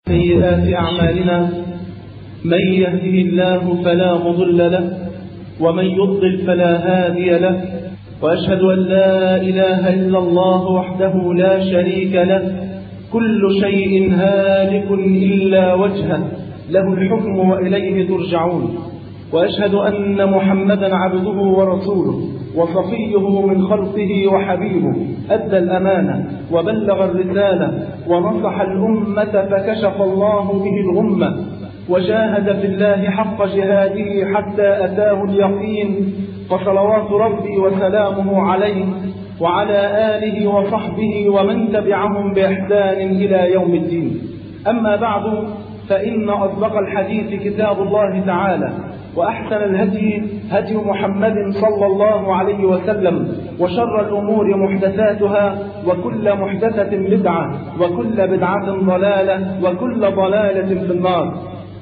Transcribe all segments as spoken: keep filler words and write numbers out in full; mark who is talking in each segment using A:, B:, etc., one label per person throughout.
A: سيئات أعمالنا من يهده الله فلا مضل له ومن يضلل فلا هادي له، وأشهد أن لا إله إلا الله وحده لا شريك له، كل شيء هالك إلا وجهه، له الحكم وإليه ترجعون. وأشهد أن محمدا عبده ورسوله وصفيه من خلقه وحبيبه، أدى الأمانة وبلغ الرسالة ونصح الأمة فكشف الله به الغمة، وجاهد في الله حق جهاده حتى أتاه اليقين، فصلوات ربي وسلامه عليه وعلى آله وصحبه ومن تبعهم بإحسان إلى يوم الدين. أما بعد، فإن أصدق الحديث كتاب الله تعالى، وأحسن الهدي هدي محمد صلى الله عليه وسلم، وشر الأمور محدثاتها، وكل محدثة بدعة، وكل بدعة ضلالة، وكل ضلالة في النار.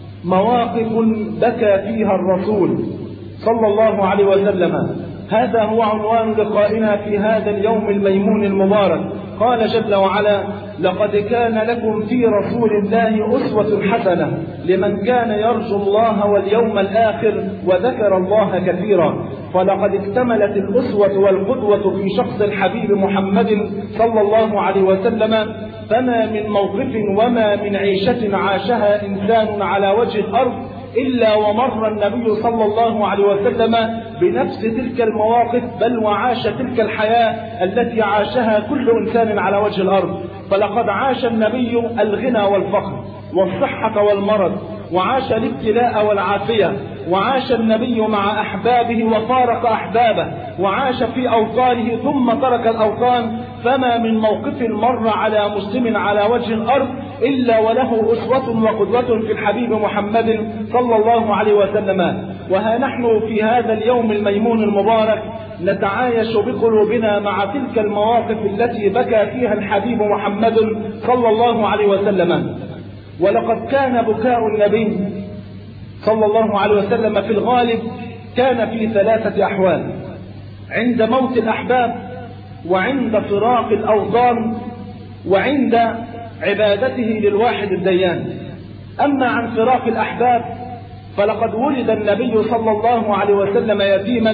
A: مواقف بكى فيها الرسول صلى الله عليه وسلم، هذا هو عنوان لقائنا في هذا اليوم الميمون المبارك. قال جل وعلا: لقد كان لكم في رسول الله أسوة حسنة لمن كان يرجو الله واليوم الآخر وذكر الله كثيرا. فلقد اكتملت الأسوة والقدوة في شخص الحبيب محمد صلى الله عليه وسلم، فما من موقف وما من عيشة عاشها إنسان على وجه الأرض إلا ومر النبي صلى الله عليه وسلم بنفس تلك المواقف، بل وعاش تلك الحياة التي عاشها كل إنسان على وجه الأرض. فلقد عاش النبي الغنى والفقر والصحة والمرض، وعاش الابتلاء والعافية، وعاش النبي مع أحبابه وفارق أحبابه، وعاش في أوطانه ثم ترك الأوطان. فما من موقف مر على مسلم على وجه الأرض إلا وله أسوة وقدوة في الحبيب محمد صلى الله عليه وسلم. وها نحن في هذا اليوم الميمون المبارك نتعايش بقلوبنا مع تلك المواقف التي بكى فيها الحبيب محمد صلى الله عليه وسلم. ولقد كان بكاء النبي صلى الله عليه وسلم في الغالب كان في ثلاثة أحوال: عند موت الأحباب، وعند فراق الأوطان، وعند عبادته للواحد الديان. أما عن فراق الأحباب فلقد ولد النبي صلى الله عليه وسلم يتيما،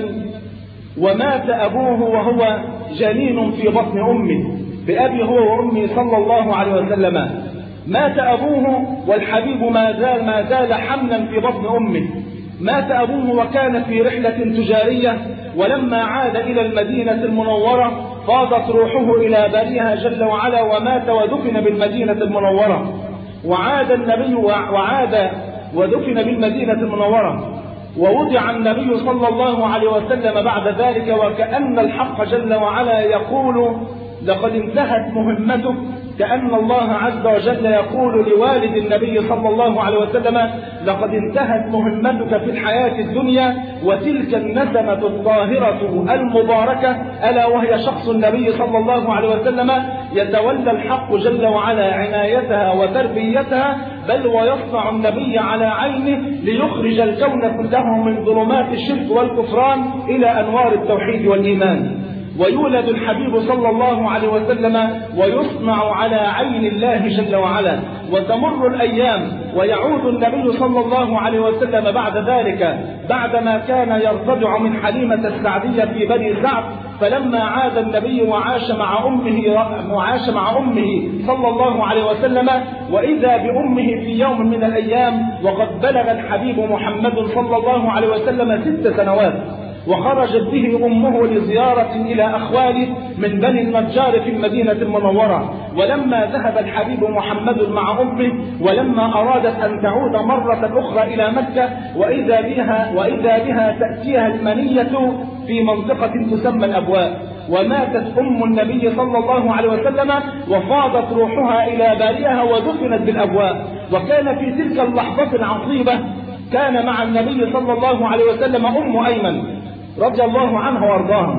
A: ومات أبوه وهو جنين في بطن أمه، بأبي هو وأمي صلى الله عليه وسلم. مات أبوه والحبيب ما زال ما زال حملا في بطن أمه. مات أبوه وكان في رحلة تجارية، ولما عاد إلى المدينة المنورة فاضت روحه إلى باريها جل وعلا، ومات ودفن بالمدينة المنورة. وعاد النبي وعاد ودفن بالمدينة المنورة، ووضع النبي صلى الله عليه وسلم بعد ذلك، وكأن الحق جل وعلا يقول: لقد انتهت مهمتك. كأن الله عز وجل يقول لوالد النبي صلى الله عليه وسلم: لقد انتهت مهمتك في الحياة الدنيا، وتلك النسمة الطاهرة المباركة ألا وهي شخص النبي صلى الله عليه وسلم يتولى الحق جل وعلا عنايتها وتربيتها، بل ويصنع النبي على عينه ليخرج الكون كله من ظلمات الشرك والكفران إلى أنوار التوحيد والإيمان. ويولد الحبيب صلى الله عليه وسلم ويصنع على عين الله جل وعلا. وتمر الأيام ويعود النبي صلى الله عليه وسلم بعد ذلك، بعدما كان يرتجع من حليمة السعدية في بني سعد. فلما عاد النبي وعاش مع أمه وعاش مع أمه صلى الله عليه وسلم، وإذا بأمه في يوم من الأيام وقد بلغ الحبيب محمد صلى الله عليه وسلم ست سنوات، وخرجت به أمه لزيارة إلى أخواله من بني النجار في المدينة المنورة. ولما ذهب الحبيب محمد مع أمه، ولما أرادت أن تعود مرة أخرى إلى مكة، وإذا بها, وإذا بها تأتيها المنية في منطقة تسمى الأبواء. وماتت أم النبي صلى الله عليه وسلم، وفاضت روحها إلى بارئها ودفنت بالأبواء. وكان في تلك اللحظة العصيبة كان مع النبي صلى الله عليه وسلم أم أيمن رضي الله عنها وارضاها.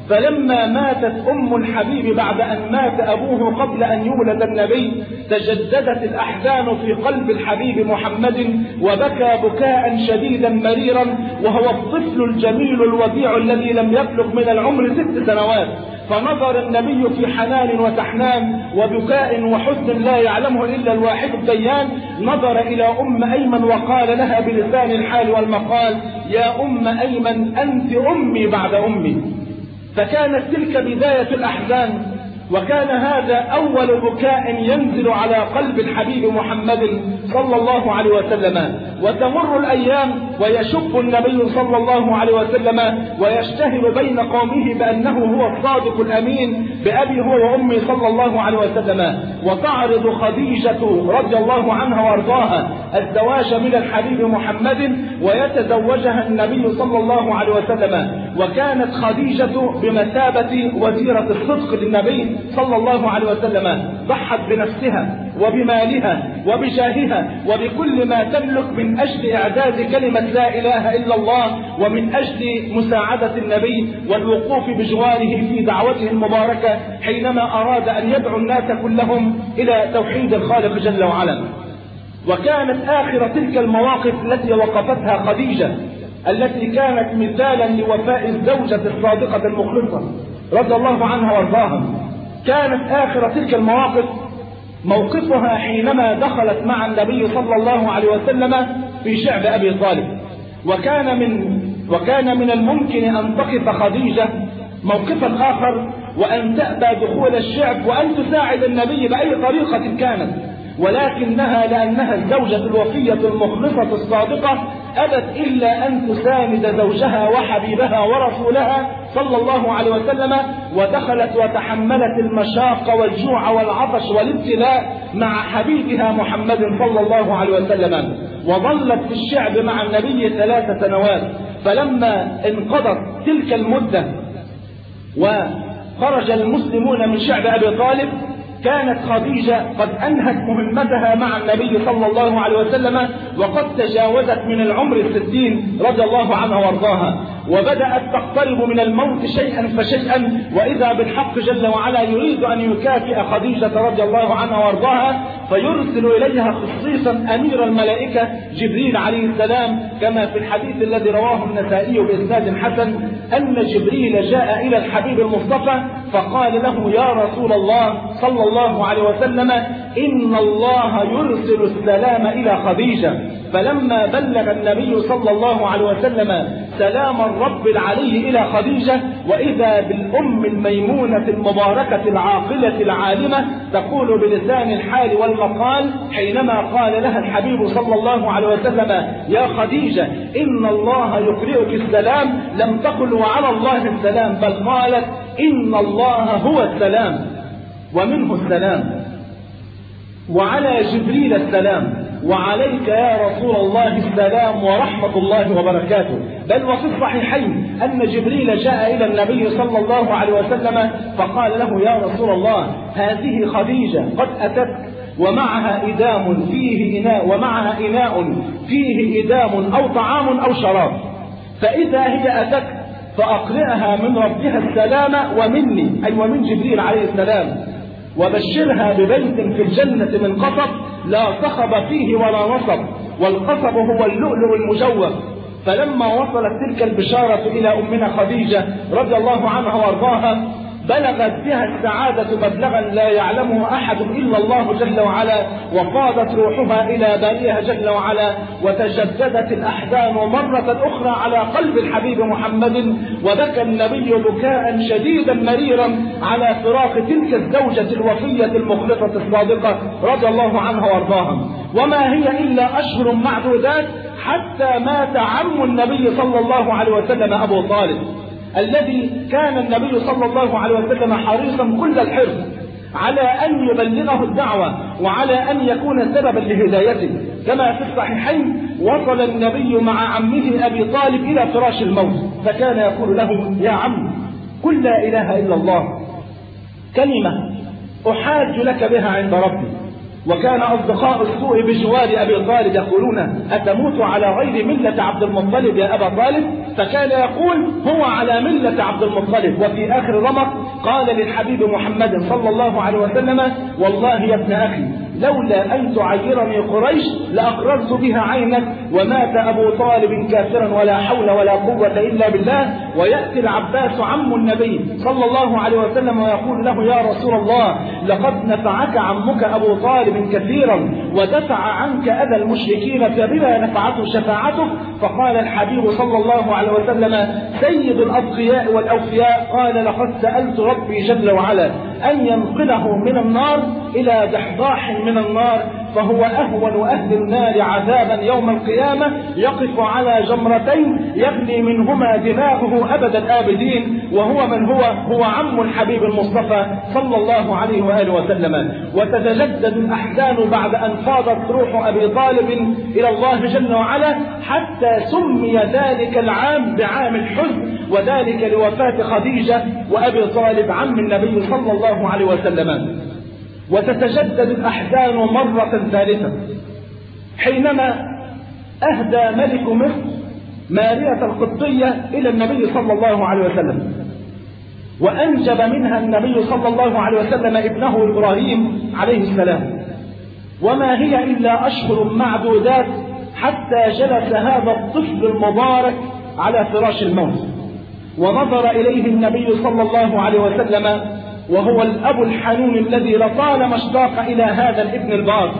A: فلما ماتت أم الحبيب بعد أن مات أبوه قبل أن يولد النبي تجددت الأحزان في قلب الحبيب محمد، وبكى بكاء شديدا مريرا وهو الطفل الجميل الوديع الذي لم يبلغ من العمر ست سنوات. فنظر النبي في حنان وتحنان وبكاء وحزن لا يعلمه إلا الواحد الديان، نظر إلى أم أيمن وقال لها بلسان الحال والمقال: يا أم أيمن أنت أمي بعد أمي. فكانت تلك بداية الأحزان، وكان هذا أول بكاء ينزل على قلب الحبيب محمد صلى الله عليه وسلم. وتمر الأيام ويشب النبي صلى الله عليه وسلم ويشتهر بين قومه بأنه هو الصادق الأمين بأبي هو وأمي صلى الله عليه وسلم. وتعرض خديجة رضي الله عنها وارضاها الزواج من الحبيب محمد ويتزوجها النبي صلى الله عليه وسلم. وكانت خديجة بمثابة وزيرة الصدق للنبي صلى الله عليه وسلم، ضحت بنفسها وبمالها وبجاهها وبكل ما تملك من أجل إعداد كلمة لا إله إلا الله، ومن أجل مساعدة النبي والوقوف بجواره في دعوته المباركة حينما أراد أن يدعو الناس كلهم إلى توحيد الخالق جل وعلا. وكانت آخر تلك المواقف التي وقفتها خديجة التي كانت مثالا لوفاء الزوجة الصادقة المخلصة رضي الله عنها وارضاها، كانت آخر تلك المواقف موقفها حينما دخلت مع النبي صلى الله عليه وسلم في شعب أبي طالب. وكان من وكان من الممكن أن تقف خديجة موقفا آخر وأن تأبى دخول الشعب وأن تساعد النبي بأي طريقة كانت، ولكنها لأنها الزوجة الوفية المخلصة الصادقة أبت إلا أن تساند زوجها وحبيبها ورسولها صلى الله عليه وسلم، ودخلت وتحملت المشاق والجوع والعطش والابتلاء مع حبيبها محمد صلى الله عليه وسلم. وظلت في الشعب مع النبي ثلاث سنوات. فلما انقضت تلك المدة وخرج المسلمون من شعب أبي طالب كانت خديجة قد أنهت مهمتها مع النبي صلى الله عليه وسلم وقد تجاوزت من العمر الستين رضي الله عنها وارضاها، وبدأت تقترب من الموت شيئا فشيئا، وإذا بالحق جل وعلا يريد أن يكافئ خديجة رضي الله عنها وارضاها فيرسل إليها خصيصا أمير الملائكة جبريل عليه السلام، كما في الحديث الذي رواه النسائي بإسناد حسن أن جبريل جاء إلى الحبيب المصطفى فقال له: يا رسول الله صلى الله عليه وسلم إن الله يرسل السلام إلى خديجة. فلما بلغ النبي صلى الله عليه وسلم سلام الرب العلي إلى خديجة وإذا بالأم الميمونة المباركة العاقلة العالمة تقول بلسان الحال والمقال حينما قال لها الحبيب صلى الله عليه وسلم: يا خديجة إن الله يقرئك السلام، لم تقل وعلى الله السلام، بل قالت إن الله هو السلام ومنه السلام، وعلى جبريل السلام، وعليك يا رسول الله السلام ورحمة الله وبركاته. بل وفي الصحيحين أن جبريل جاء إلى النبي صلى الله عليه وسلم فقال له: يا رسول الله هذه خديجة قد أتت ومعها إدام فيه إناء ومعها إناء فيه إدام أو طعام أو شراب، فإذا هي أتت فأقرئها من ربها السلام ومني، أي ومن جبريل عليه السلام، وبشرها ببيت في الجنة من قصب لا صخب فيه ولا نصب، والقصب هو اللؤلؤ المجوف. فلما وصلت تلك البشارة إلى أمنا خديجة رضي الله عنها وارضاها بلغت بها السعادة مبلغا لا يعلمه أحد إلا الله جل وعلا، وفاضت روحها إلى بارئها جل وعلا، وتجددت الأحزان مرة أخرى على قلب الحبيب محمد، وبكى النبي بكاء شديدا مريرا على فراق تلك الزوجة الوفية المخلصة الصادقة رضي الله عنها وارضاها. وما هي إلا أشهر معدودات حتى مات عم النبي صلى الله عليه وسلم أبو طالب، الذي كان النبي صلى الله عليه وسلم حريصا كل الحرص على أن يبلغه الدعوة وعلى أن يكون سببا لهدايته. كما في الصحيحين وصل النبي مع عمه أبي طالب إلى فراش الموت فكان يقول له: يا عم قل لا إله إلا الله كلمة أحاج لك بها عند ربي، وكان أصدقاء السوء بجوار أبي طالب يقولون أتموت على غير ملة عبد المطلب يا أبا طالب؟ فكان يقول هو على ملة عبد المطلب. وفي آخر رمق قال للحبيب محمد صلى الله عليه وسلم والله يا ابن أخي لولا أن تعيرني قريش لأقررت بها عينك، ومات أبو طالب كافرا ولا حول ولا قوة إلا بالله. ويأتي العباس عم النبي صلى الله عليه وسلم ويقول له يا رسول الله لقد نفعك عمك أبو طالب كثيرا ودفع عنك أذى المشركين فبما نفعته شفاعته. فقال الحبيب صلى الله عليه وسلم سيد الأتقياء والأوفياء قال لقد سألت ربي جل وعلا أن ينقله من النار إلى دحضاح من النار، فهو أهون أهل النار عذابا يوم القيامة، يقف على جمرتين يغلي منهما دماغه أبد الآبدين، وهو من هو؟ هو عم الحبيب المصطفى صلى الله عليه وآله وسلم. وتتجدد الأحزان بعد أن فاضت روح أبي طالب إلى الله جل وعلا، حتى سمي ذلك العام بعام الحزن، وذلك لوفاة خديجة وأبي طالب عم النبي صلى الله عليه وسلم. وتتجدد الأحزان مرة ثالثة حينما أهدى ملك مصر مارية القبطية إلى النبي صلى الله عليه وسلم، وأنجب منها النبي صلى الله عليه وسلم ابنه إبراهيم عليه السلام. وما هي إلا أشهر معدودات حتى جلس هذا الطفل المبارك على فراش الموت، ونظر إليه النبي صلى الله عليه وسلم وهو الأب الحنون الذي لطالما اشتاق إلى هذا الابن البار.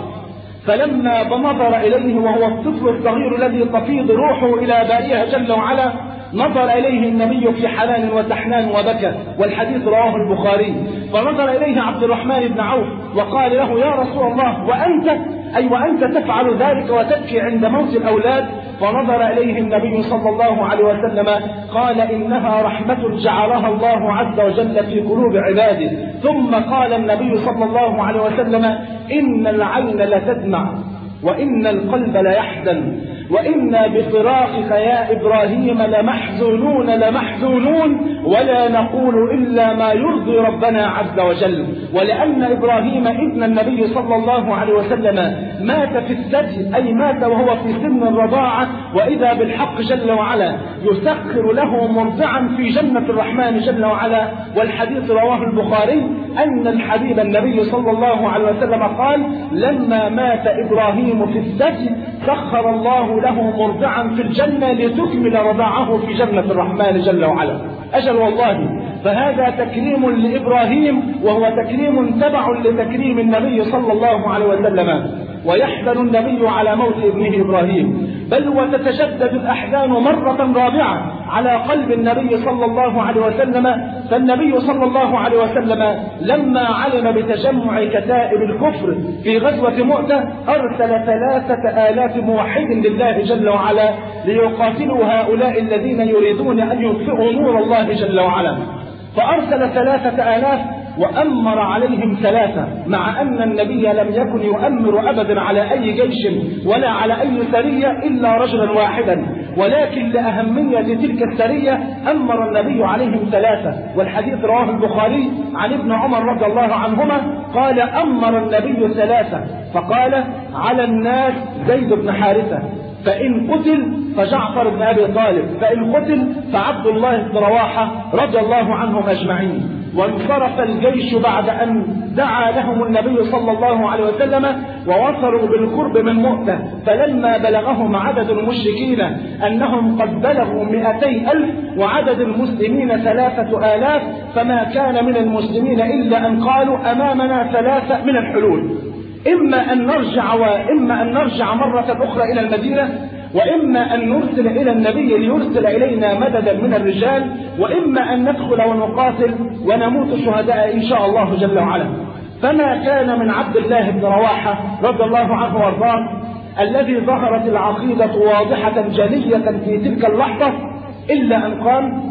A: فلما نظر إليه وهو الطفل الصغير الذي تفيض روحه إلى بارئها جل وعلا، نظر إليه النبي في حنان وتحنان وبكى، والحديث رواه البخاري. فنظر إليه عبد الرحمن بن عوف وقال له يا رسول الله وأنت أي وأنت تفعل ذلك وتبكي عند موت الأولاد؟ فنظر إليه النبي صلى الله عليه وسلم قال إنها رحمة جعلها الله عز وجل في قلوب عباده. ثم قال النبي صلى الله عليه وسلم إن العين لتدمع وإن القلب ليحزن وإنا بفراقك يا إبراهيم لمحزونون لمحزونون ولا نقول إلا ما يرضي ربنا عز وجل. ولأن إبراهيم ابن النبي صلى الله عليه وسلم مات في الثدي، أي مات وهو في سن الرضاعة، وإذا بالحق جل وعلا يسخر له مرضعا في جنة الرحمن جل وعلا. والحديث رواه البخاري أن الحبيب النبي صلى الله عليه وسلم قال لما مات إبراهيم في الثدي سخر الله له مرضعا في الجنة لتكمل رضاعه في جنة الرحمن جل وعلا. أجل والله، فهذا تكريم لإبراهيم، وهو تكريم تبع لتكريم النبي صلى الله عليه وسلم. ويحزن النبي على موت ابنه إبراهيم، بل وتتشدد الأحزان مرة رابعة على قلب النبي صلى الله عليه وسلم. فالنبي صلى الله عليه وسلم لما علم بتجمع كتائب الكفر في غزوة مؤتة أرسل ثلاثة آلاف موحد لله جل وعلا ليقاتلوا هؤلاء الذين يريدون أن يطفئوا نور الله جل وعلا. فأرسل ثلاثة آلاف وأمر عليهم ثلاثة، مع أن النبي لم يكن يؤمر أبدا على أي جيش ولا على أي سرية إلا رجلا واحدا، ولكن لأهمية تلك السرية أمر النبي عليهم ثلاثة. والحديث رواه البخاري عن ابن عمر رضي الله عنهما قال أمر النبي ثلاثة، فقال على الناس زيد بن حارثة، فإن قتل فجعفر بن أبي طالب، فإن قتل فعبد الله بن رواحة رضي الله عنهم أجمعين. وانصرف الجيش بعد أن دعا لهم النبي صلى الله عليه وسلم ووصلوا بالقرب من مؤتة. فلما بلغهم عدد المشركين أنهم قد بلغوا مئتي ألف وعدد المسلمين ثلاثة آلاف، فما كان من المسلمين إلا أن قالوا أمامنا ثلاثة من الحلول، إما أن نرجع وإما أن نرجع مرة أخرى إلى المدينة، وإما أن نرسل إلى النبي ليرسل إلينا مددا من الرجال، وإما أن ندخل ونقاتل ونموت شهداء إن شاء الله جل وعلا. فما كان من عبد الله بن رواحة رضي الله عنه وارضاه الذي ظهرت العقيدة واضحة جلية في تلك اللحظة إلا أن قام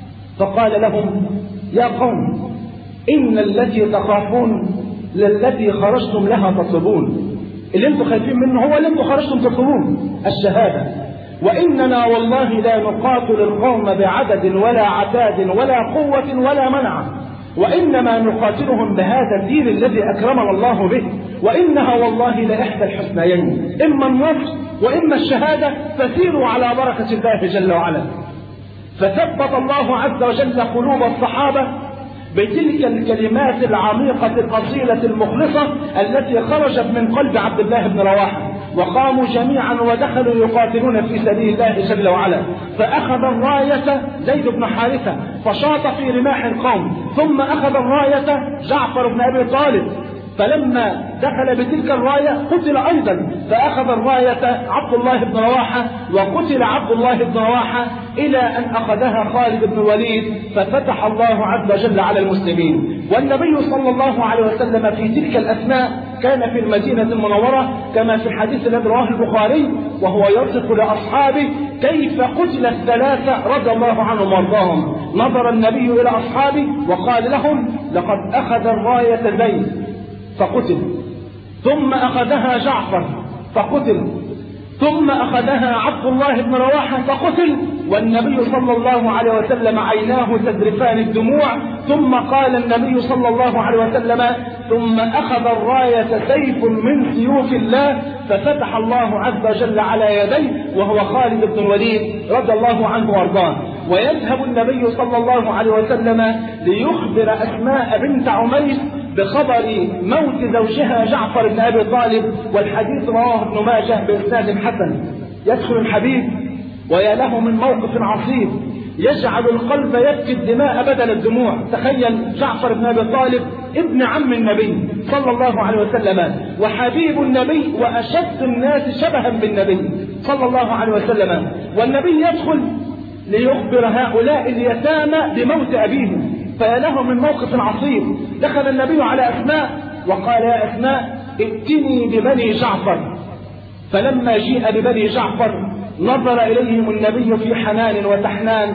A: فقال لهم يا قوم إن التي تخافون للتي خرجتم لها تطلبون، اللي انتم خايفين منه هو اللي انتم خرجتم تطلبون الشهادة، وإننا والله لا نقاتل القوم بعدد ولا عتاد ولا قوة ولا منع، وإنما نقاتلهم بهذا الدين الذي أكرمنا الله به، وإنها والله لإحدى الحسنيين، إما النصر وإما الشهادة، فسيروا على بركة الله جل وعلا. فثبت الله عز وجل قلوب الصحابة بتلك الكلمات العميقة الأصيلة المخلصة التي خرجت من قلب عبد الله بن رواحة، وقاموا جميعا ودخلوا يقاتلون في سبيل الله جل وعلا. فأخذ الراية زيد بن حارثة فشاط في رماح القوم، ثم أخذ الراية جعفر بن أبي طالب، فلما دخل بتلك الراية قتل أيضا، فأخذ الراية عبد الله بن رواحة وقتل عبد الله بن رواحة، إلى أن أخذها خالد بن الوليد، ففتح الله عز وجل على المسلمين. والنبي صلى الله عليه وسلم في تلك الأثناء كان في المدينة المنورة، كما في الحديث الذي رواه البخاري، وهو يصف لأصحابه كيف قتل الثلاثة رضي الله عنهم وارضاهم. نظر النبي إلى أصحابه وقال لهم: لقد أخذ الراية زيد فقتل، ثم أخذها جعفر فقتل، ثم أخذها عبد الله بن رواحة فقتل. والنبي صلى الله عليه وسلم عيناه تذرفان الدموع، ثم قال النبي صلى الله عليه وسلم: ثم أخذ الراية سيف من سيوف الله، ففتح الله عز وجل على يديه، وهو خالد بن الوليد رضي الله عنه وارضاه. ويذهب النبي صلى الله عليه وسلم ليخبر أسماء بنت عميس بخبر موت زوجها جعفر بن أبي طالب، والحديث رواه ابن ماجه بإسناد حسن. يدخل الحبيب ويا له من موقف عصيب يجعل القلب يبكي الدماء بدل الدموع. تخيل جعفر بن أبي طالب ابن عم النبي صلى الله عليه وسلم وحبيب النبي وأشد الناس شبها بالنبي صلى الله عليه وسلم، والنبي يدخل ليخبر هؤلاء اليتامى بموت أبيهم، فيا له من موقف عصيب. دخل النبي على أسماء وقال: يا أسماء ائتني ببني جعفر. فلما جيء ببني جعفر نظر إليهم النبي في حنان وتحنان،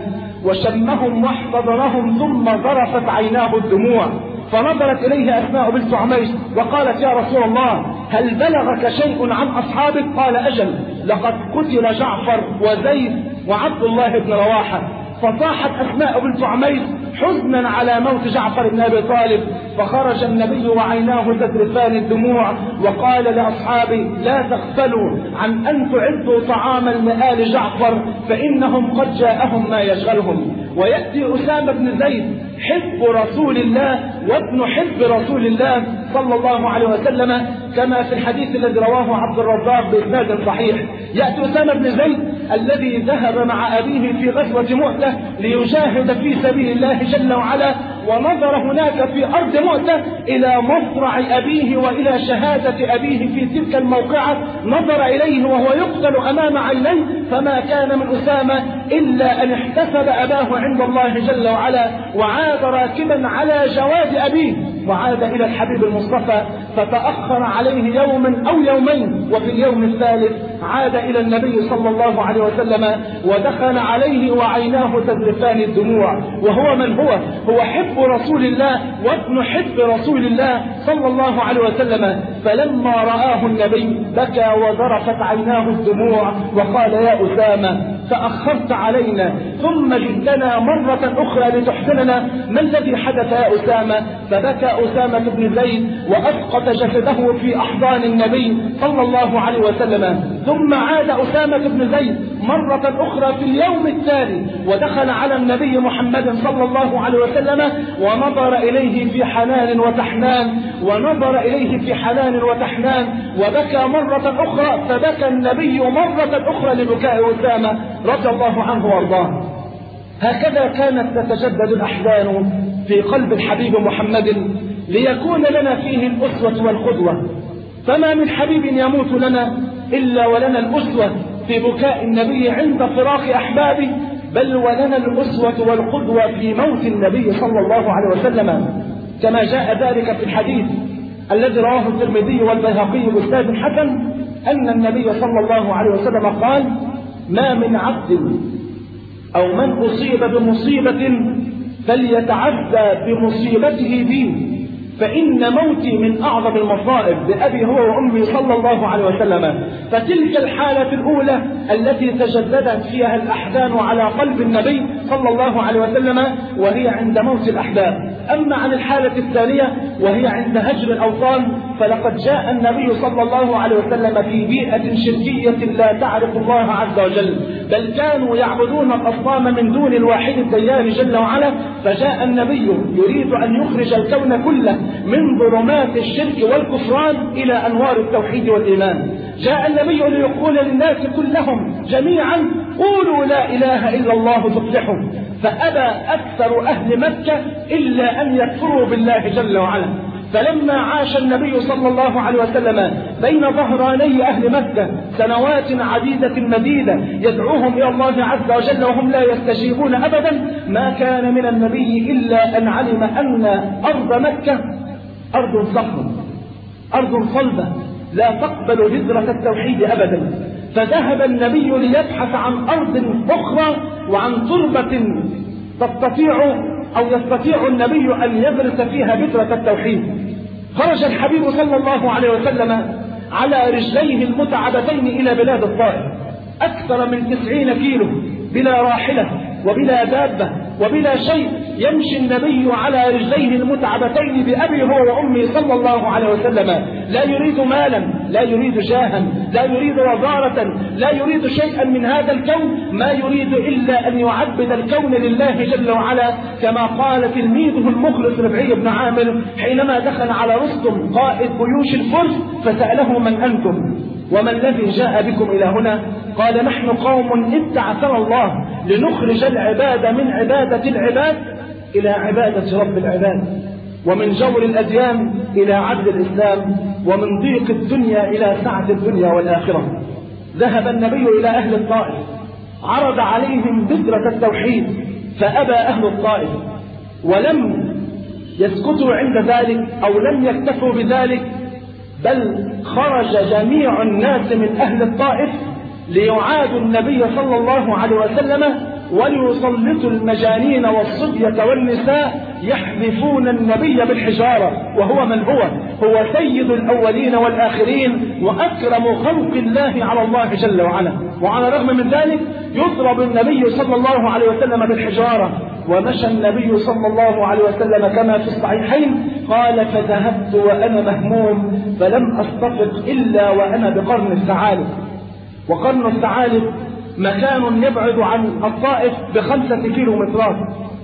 A: وشمهم واحتضنهم، ثم ذرفت عيناه الدموع. فنظرت إليه أسماء بنت عميس وقالت: يا رسول الله، هل بلغك شيء عن أصحابك؟ قال: أجل، لقد قتل جعفر وزيد وعبد الله بن رواحة. فصاحت أسماء بنت عميس حزنا على موت جعفر بن أبي طالب، فخرج النبي وعيناه تذرفان الدموع، وقال لأصحابه: لا تغفلوا عن أن تعدوا طعاما لآل جعفر، فإنهم قد جاءهم ما يشغلهم. ويأتي أسامة بن زيد حب رسول الله وابن حب رسول الله صلى الله عليه وسلم، كما في الحديث الذي رواه عبد الرزاق بإسناد صحيح. يأتي أسامة بن زيد الذي ذهب مع أبيه في غزوة مؤتة ليجاهد في سبيل الله جل وعلا، ونظر هناك في أرض مؤتة إلى مصرع أبيه وإلى شهادة أبيه في تلك الموقعة، نظر إليه وهو يقتل أمام عينيه، فما كان من أسامة إلا أن احتسب أباه عند الله جل وعلا، وعاد راكبا على جواد أبيه، وعاد إلى الحبيب المصطفى، فتأخر عليه يوما أو يومين، وفي اليوم الثالث عاد إلى النبي صلى الله عليه وسلم ودخل عليه وعيناه تذرفان الدموع. وهو من هو؟ هو حب رسول الله وابن حب رسول الله صلى الله عليه وسلم. فلما رآه النبي بكى وذرفت عيناه الدموع وقال: يا أسامة، تأخرت علينا ثم جئتنا مرة أخرى لتحسننا، ما الذي حدث يا أسامة؟ فبكى أسامة بن زيد وأسقط جسده في أحضان النبي صلى الله عليه وسلم. ثم عاد أسامة بن زيد مرة أخرى في اليوم التالي ودخل على النبي محمد صلى الله عليه وسلم، ونظر إليه في حنان وتحنان ونظر إليه في حنان وتحنان وبكى مرة أخرى، فبكى النبي مرة أخرى لبكاء أسامة رضي الله عنه وارضاه. هكذا كانت تتجدد الأحزان في قلب الحبيب محمد ليكون لنا فيه الأسوة والقدوة. فما من حبيب يموت لنا إلا ولنا الأسوة في بكاء النبي عند فراق أحبابه، بل ولنا الأسوة والقدوة في موت النبي صلى الله عليه وسلم، كما جاء ذلك في الحديث الذي رواه الترمذي والبيهقي بإسناد حسن أن النبي صلى الله عليه وسلم قال: ما من عبد أو من أصيب بمصيبة فليتعزى بمصيبته بي، فإن موتي من أعظم المصائب بأبي هو وأمي صلى الله عليه وسلم. فتلك الحالة الأولى التي تجددت فيها الأحزان على قلب النبي صلى الله عليه وسلم، وهي عند موت الأحباب. أما عن الحالة الثانية وهي عند هجر الأوطان، فلقد جاء النبي صلى الله عليه وسلم في بيئة شركية لا تعرف الله عز وجل، بل كانوا يعبدون الأصنام من دون الواحد الديان جل وعلا. فجاء النبي يريد أن يخرج الكون كله من ظلمات الشرك والكفران إلى أنوار التوحيد والإيمان. جاء النبي ليقول للناس كلهم جميعا قولوا لا إله إلا الله تفلحوا، فأبى أكثر أهل مكة إلا أن يكفروا بالله جل وعلا. فلما عاش النبي صلى الله عليه وسلم بين ظهراني أهل مكة سنوات عديدة مديدة يدعوهم إلى الله عز وجل وهم لا يستجيبون أبدا، ما كان من النبي إلا أن علم أن أرض مكة أرض صخرة، أرض صلبة لا تقبل هجرة التوحيد أبدا. فذهب النبي ليبحث عن أرض أخرى وعن تربة تستطيع أو يستطيع النبي أن يغرس فيها بذرة التوحيد. خرج الحبيب صلى الله عليه وسلم على رجليه المتعبتين إلى بلاد الطائف، أكثر من تسعين كيلو بلا راحلة وبلا دابة وبلا شيء، يمشي النبي على رجليه المتعبتين بأبي هو وأمي صلى الله عليه وسلم، لا يريد مالا، لا يريد جاها، لا يريد وزارة، لا يريد شيئا من هذا الكون، ما يريد إلا أن يعبد الكون لله جل وعلا، كما قال تلميذه المخلص ربعي بن عامر حينما دخل على رستم قائد جيوش الفرس فسأله من أنتم وما الذي جاء بكم إلى هنا؟ قال نحن قوم ابتعثنا الله لنخرج العباد من عبادة العباد إلى عبادة رب العباد، ومن جور الأديان إلى عدل الإسلام، ومن ضيق الدنيا إلى سعة الدنيا والآخرة. ذهب النبي إلى أهل الطائف عرض عليهم بذرة التوحيد فأبى أهل الطائف، ولم يسكتوا عند ذلك أو لم يكتفوا بذلك، بل خرج جميع الناس من أهل الطائف ليعادوا النبي صلى الله عليه وسلم وليسلطوا المجانين والصبية والنساء يحذفون النبي بالحجارة، وهو من هو؟ هو سيد الأولين والآخرين وأكرم خلق الله على الله جل وعلا، وعلى الرغم من ذلك يضرب النبي صلى الله عليه وسلم بالحجارة. ومشى النبي صلى الله عليه وسلم كما في الصحيحين قال فذهبت وأنا مهموم فلم أستفق إلا وأنا بقرن الثعالب. وقرن الثعالب مكان يبعد عن الطائف بخمسة كيلو مترات،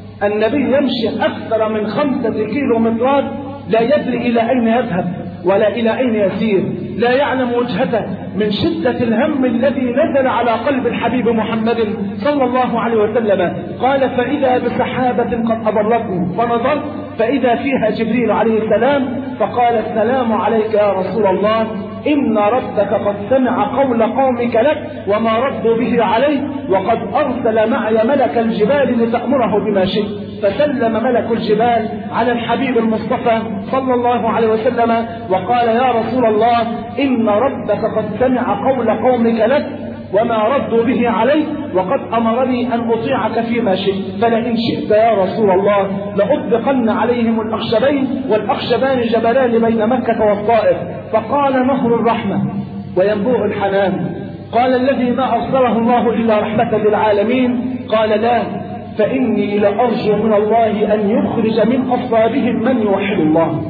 A: النبي يمشي أكثر من خمسة كيلو مترات لا يدري إلى أين يذهب ولا إلى أين يسير، لا يعلم وجهته من شدة الهم الذي نزل على قلب الحبيب محمد صلى الله عليه وسلم. قال فإذا بسحابة قد أضلتني فنظرت فإذا فيها جبريل عليه السلام فقال السلام عليك يا رسول الله، إن ربك قد سمع قول قومك لك وما ردوا به عليه، وقد أرسل معي ملك الجبال لتأمره بما شئت. فسلم ملك الجبال على الحبيب المصطفى صلى الله عليه وسلم وقال يا رسول الله إن ربك قد سمع قول قومك لك وما ردوا به عليه، وقد أمرني أن أطيعك فيما شئت، فلئن شئت يا رسول الله لأطبقن عليهم الأخشبين، والأخشبان جبلان بين مكة والطائف. فقال نهر الرحمة وينبوع الحنان. قال الذي ما أرسله الله إلا رحمة للعالمين. قال لا، فإني لأرجو من الله أن يخرج من أصلابهم من يوحد الله.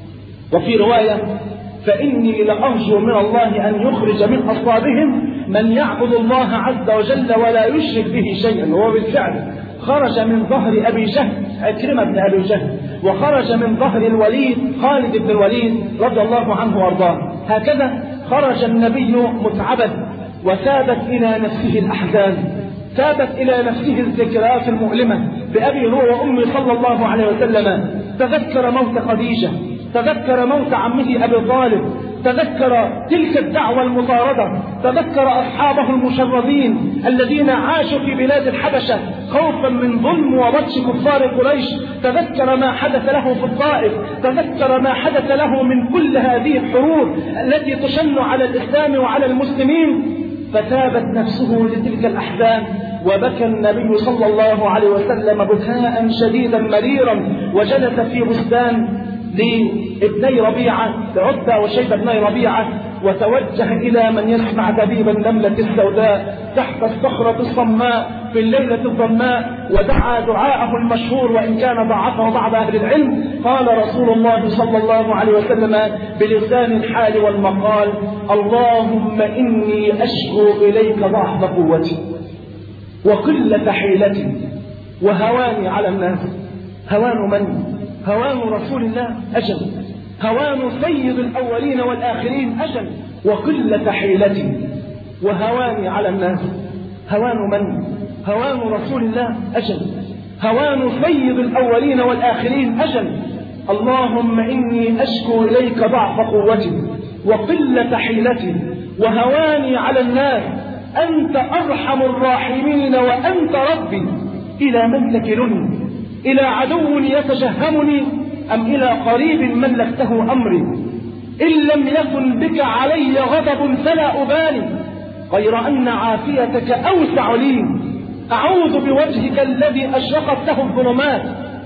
A: وفي رواية فإني لأرجو من الله أن يخرج من أصلابهم من يعبد الله عز وجل ولا يشرك به شيئا. وهو بالفعل خرج من ظهر أبي جهل عكرمة بن أبي جهل، وخرج من ظهر الوليد خالد بن الوليد رضي الله عنه وارضاه. هكذا خرج النبي متعبد، وثابت إلى نفسه الأحزان، ثابت إلى نفسه الذكريات المؤلمة بأبي هو وأمي صلى الله عليه وسلم. تذكر موت خديجة، تذكر موت عمه أبي طالب، تذكر تلك الدعوة المطاردة، تذكر أصحابه المشردين الذين عاشوا في بلاد الحبشة خوفا من ظلم وبطش كفار قريش، تذكر ما حدث له في الطائف، تذكر ما حدث له من كل هذه الحروب التي تشن على الإسلام وعلى المسلمين، فثابت نفسه لتلك الأحزان. وبكى النبي صلى الله عليه وسلم بكاء شديدا مريرا، وجلس في بستان لابني ربيعة عتبة وشيبة بني ربيعة، وتوجه إلى من يسمع دبيب النملة السوداء تحت الصخرة الصماء في الليلة الظلماء، ودعا دعاءه المشهور وإن كان ضعفه بعض أهل العلم. قال رسول الله صلى الله عليه وسلم بلسان الحال والمقال: اللهم إني أشكو إليك ضعف قوتي وقلة حيلتي وهواني على الناس. هوان من؟ هوان رسول الله أجل، هوان سيد الأولين والآخرين أجل، وقلة حيلتي وهواني على الناس. هوان من؟ هوان رسول الله أجل، هوان سيد الأولين والآخرين أجل. اللهم إني أشكو إليك ضعف قوتي وقلة حيلتي وهواني على الناس. أنت أرحم الراحمين وأنت ربي. إلى من تكلني؟ إلى عدو يتجهمني أم إلى قريب ملكته أمري؟ إن لم يكن بك علي غضب فلا أبالي، غير أن عافيتك أوسع لي. أعوذ بوجهك الذي أشرقت له الظلمات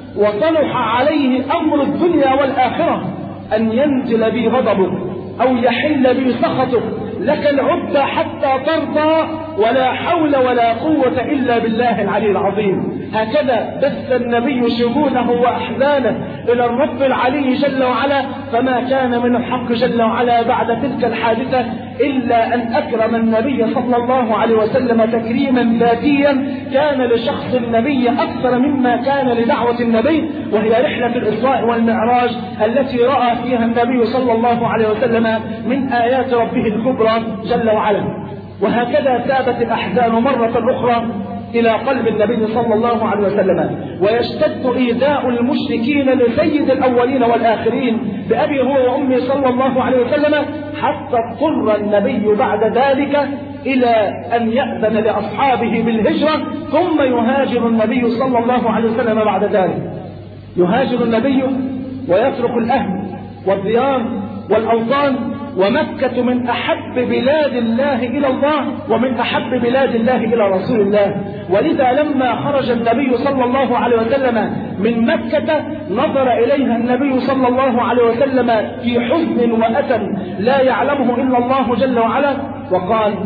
A: وصلح عليه أمر الدنيا والآخرة أن ينزل بي غضبك أو يحل بي سخطك. لك العدى حتى ترضى، ولا حول ولا قوة إلا بالله العلي العظيم. هكذا بث النبي شموله وأحزانه إلى الرب العلي جل وعلا، فما كان من الحق جل وعلا بعد تلك الحادثة إلا أن أكرم النبي صلى الله عليه وسلم تكريما ذاتيا كان لشخص النبي أكثر مما كان لدعوة النبي، وهي رحلة الإسراء والمعراج التي رأى فيها النبي صلى الله عليه وسلم من آيات ربه الكبرى جل وعلا. وهكذا ثابت الأحزان مرة أخرى إلى قلب النبي صلى الله عليه وسلم، ويشتد إيذاء المشركين لسيد الأولين والآخرين بأبي هو وأمي صلى الله عليه وسلم، حتى اضطر النبي بعد ذلك إلى أن يأذن لأصحابه بالهجرة، ثم يهاجر النبي صلى الله عليه وسلم بعد ذلك. يهاجر النبي ويترك الأهل والديار والأوطان، ومكة من أحب بلاد الله إلى الله ومن أحب بلاد الله إلى رسول الله. ولذا لما خرج النبي صلى الله عليه وسلم من مكة نظر إليها النبي صلى الله عليه وسلم في حزن وأسى لا يعلمه إلا الله جل وعلا، وقال: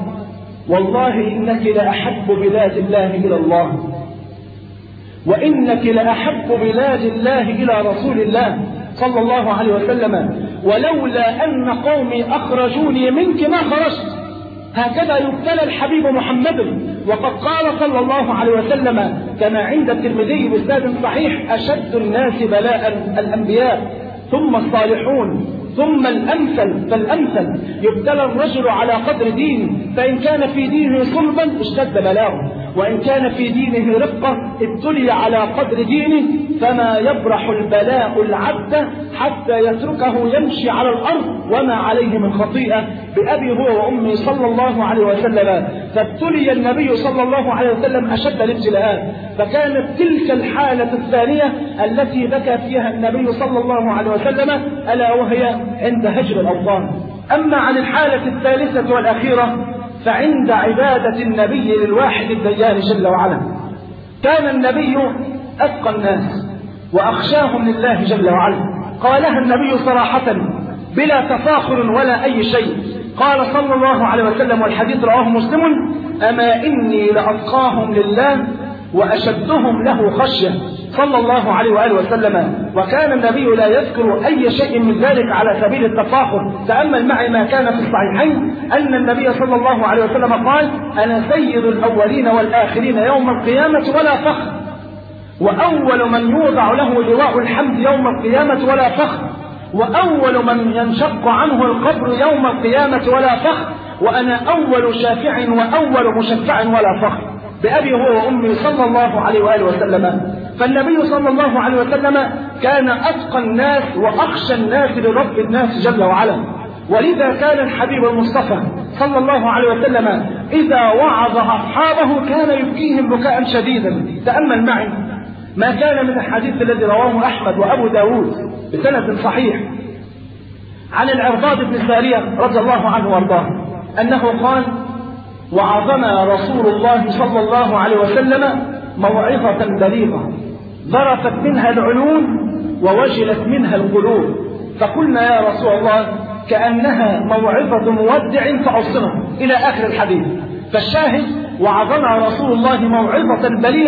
A: والله إنك لأحب بلاد الله إلى الله، وإنك لأحب بلاد الله إلى رسول الله صلى الله عليه وسلم، ولولا أن قومي أخرجوني منك ما خرجت. هكذا يبتلى الحبيب محمد. وقد قال صلى الله عليه وسلم كما عند الترمذي بإسناد صحيح: أشد الناس بلاء الأنبياء ثم الصالحون ثم الأمثل فالأمثل. يبتلى الرجل على قدر دينه، فإن كان في دينه صلبا اشتد بلاؤه، وإن كان في دينه رقة ابتلي على قدر دينه. فما يبرح البلاء العبد حتى يتركه يمشي على الأرض وما عليه من خطيئة. بأبي هو وأمي صلى الله عليه وسلم فابتلي النبي صلى الله عليه وسلم أشد الابتلاءات، فكانت تلك الحالة الثانية التي بكى فيها النبي صلى الله عليه وسلم، ألا وهي عند هجر الأوطان. أما عن الحالة الثالثة والأخيرة فعند عبادة النبي للواحد الديان جل وعلا. كان النبي أتقى الناس وأخشاهم لله جل وعلا. قالها النبي صراحة بلا تفاخر ولا أي شيء. قال صلى الله عليه وسلم، والحديث رواه مسلم: أما إني لأتقاهم لله وأشدهم له خشية، صلى الله عليه وآله وسلم. وكان النبي لا يذكر أي شيء من ذلك على سبيل التفاخر. تأمل معي ما كان في الصحيحين أن النبي صلى الله عليه وسلم قال: أنا سيد الأولين والآخرين يوم القيامة ولا فخر، وأول من يوضع له لواء الحمد يوم القيامة ولا فخر، وأول من ينشق عنه القبر يوم القيامة ولا فخر، وأنا أول شافع وأول مشفع ولا فخر. بأبي هو وأمي صلى الله عليه وآله وسلم. فالنبي صلى الله عليه وسلم كان أتقى الناس وأخشى الناس لرب الناس جل وعلا. ولذا كان الحبيب المصطفى صلى الله عليه وسلم إذا وعظ أصحابه كان يبكيهم بكاء شديدا. تأمل معي ما كان من الحديث الذي رواه أحمد وأبو داود بسند صحيح عن العرباض بن سارية رضي الله عنه وارضاه أنه قال: وعظنا رسول الله صلى الله عليه وسلم موعظة بليغة ذرفت منها العيون ووجلت منها القلوب، فقلنا يا رسول الله كأنها موعظة مودع فأوصنا، إلى آخر الحديث. فالشاهد: وعظنا رسول الله موعظة بليغة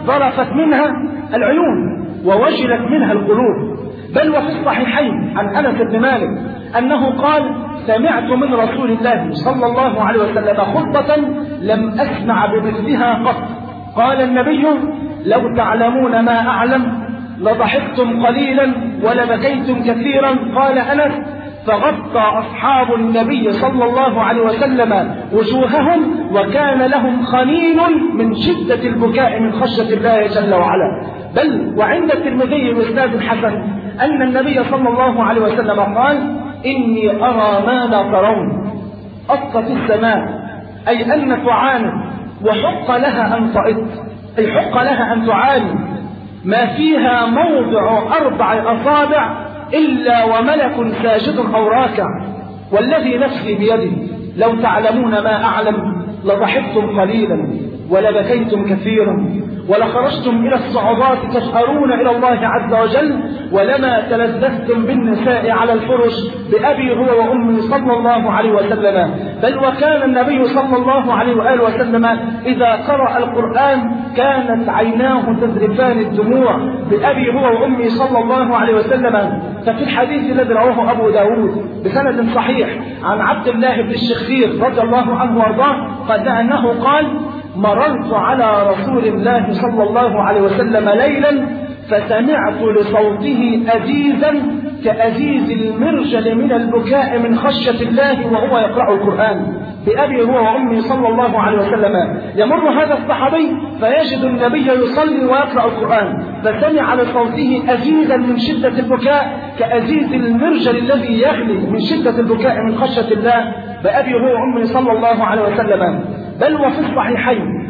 B: ظرفت منها العيون ووجلت منها القلوب. بل وفي الصحيحين عن أنس بن مالك أنه قال: سمعت من رسول الله صلى الله عليه وسلم خطبة لم أسمع بمثلها قط. قال النبي: لو تعلمون ما أعلم لضحكتم قليلا ولبكيتم كثيرا. قال أنس: فغطى أصحاب النبي صلى الله عليه وسلم وجوههم وكان لهم خنين من شدة البكاء من خشية الله جل وعلا. بل وعند الترمذي بإسناد حسن أن النبي صلى الله عليه وسلم قال: إني أرى ما لا ترون. أطت السماء، أي أن تعاني، وحق لها أن تئط، أي حق لها أن تعاني، ما فيها موضع أربع أصابع إلا وملك ساجد أو راكع. والذي نفسي بيده لو تعلمون ما أعلم لضحكتم قليلا ولبكيتم كثيرا ولخرجتم إلى الصعوبات تشهرون إلى الله عز وجل ولما تلذذتم بالنساء على الفرش بأبي هو وأمي صلى الله عليه وسلم. بل وكان النبي صلى الله عليه وآله وسلم إذا قرأ القرآن كانت عيناه تذرفان الدموع بأبي هو وأمي صلى الله عليه وسلم. ففي الحديث الذي رواه أبو داود بسند صحيح عن عبد الله بن الشخير رضي الله عنه وارضاه قد أنه قال: مررت على رسول الله صلى الله عليه وسلم ليلا فسمعت لصوته أزيزا كأزيز المرجل من البكاء من خشية الله وهو يقرأ القرآن بأبي هو وأمي صلى الله عليه وسلم. يمر هذا الصحابي فيجد النبي يصلي ويقرأ القرآن فسمع لصوته أزيزا من شدة البكاء كأزيز المرجل الذي يغلي من شدة البكاء من خشية الله بأبي هو وأمي صلى الله عليه وسلم. بل وفي الصحيحين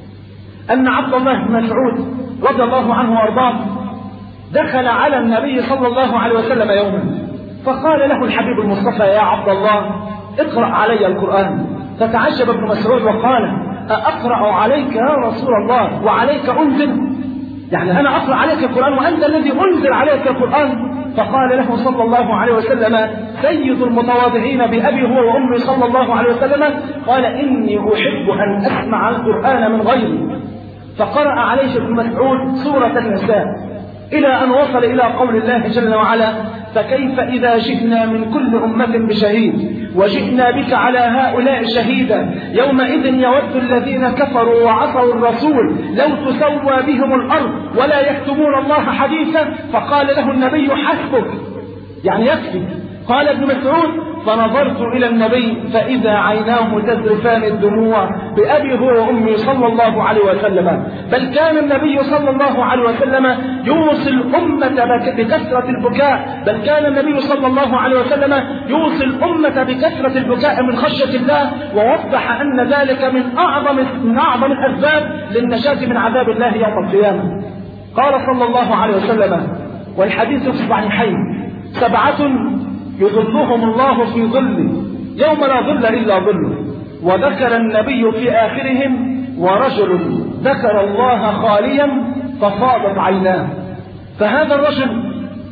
B: أن عبد الله بن مسعود رضي الله عنه وارضاه دخل على النبي صلى الله عليه وسلم يوما فقال له الحبيب المصطفى: يا عبد الله اقرأ علي القرآن. فتعجب ابن مسعود وقال: أقرأ عليك يا رسول الله وعليك أنزل؟ يعني أنا أقرأ عليك القرآن وأنت الذي أنزل عليك القرآن؟ فقال له صلى الله عليه وسلم سيد المتواضعين بأبي هو وأمي صلى الله عليه وسلم قال: إني أحب أن أسمع القرآن من غيري. فقرأ عليه ابن مسعود سورة النساء إلى أن وصل إلى قول الله جل وعلا: فكيف إذا جئنا من كل أمة بشهيد وجئنا بك على هؤلاء شهيدا يومئذ يود الذين كفروا وعصوا الرسول لو تسوى بهم الأرض ولا يكتمون الله حديثا. فقال له النبي: حسبك، يعني يكفي. قال ابن مسعود: فنظرت إلى النبي فإذا عيناه تذرفان الدموع بأبي هو وأمي صلى الله عليه وسلم. بل كان النبي صلى الله عليه وسلم يوصي الأمة بكثرة البكاء بل كان النبي صلى الله عليه وسلم يوصي الأمة بكثرة البكاء من خشية الله، ووضح أن ذلك من أعظم من أعظم الأسباب للنجاة من عذاب الله يوم القيامة. قال صلى الله عليه وسلم والحديث في الصحيحين: سبعة يظلهم الله في ظله يوم لا ظل إلا ظله. وذكر النبي في آخرهم: ورجل ذكر الله خاليا ففاضت عيناه. فهذا الرجل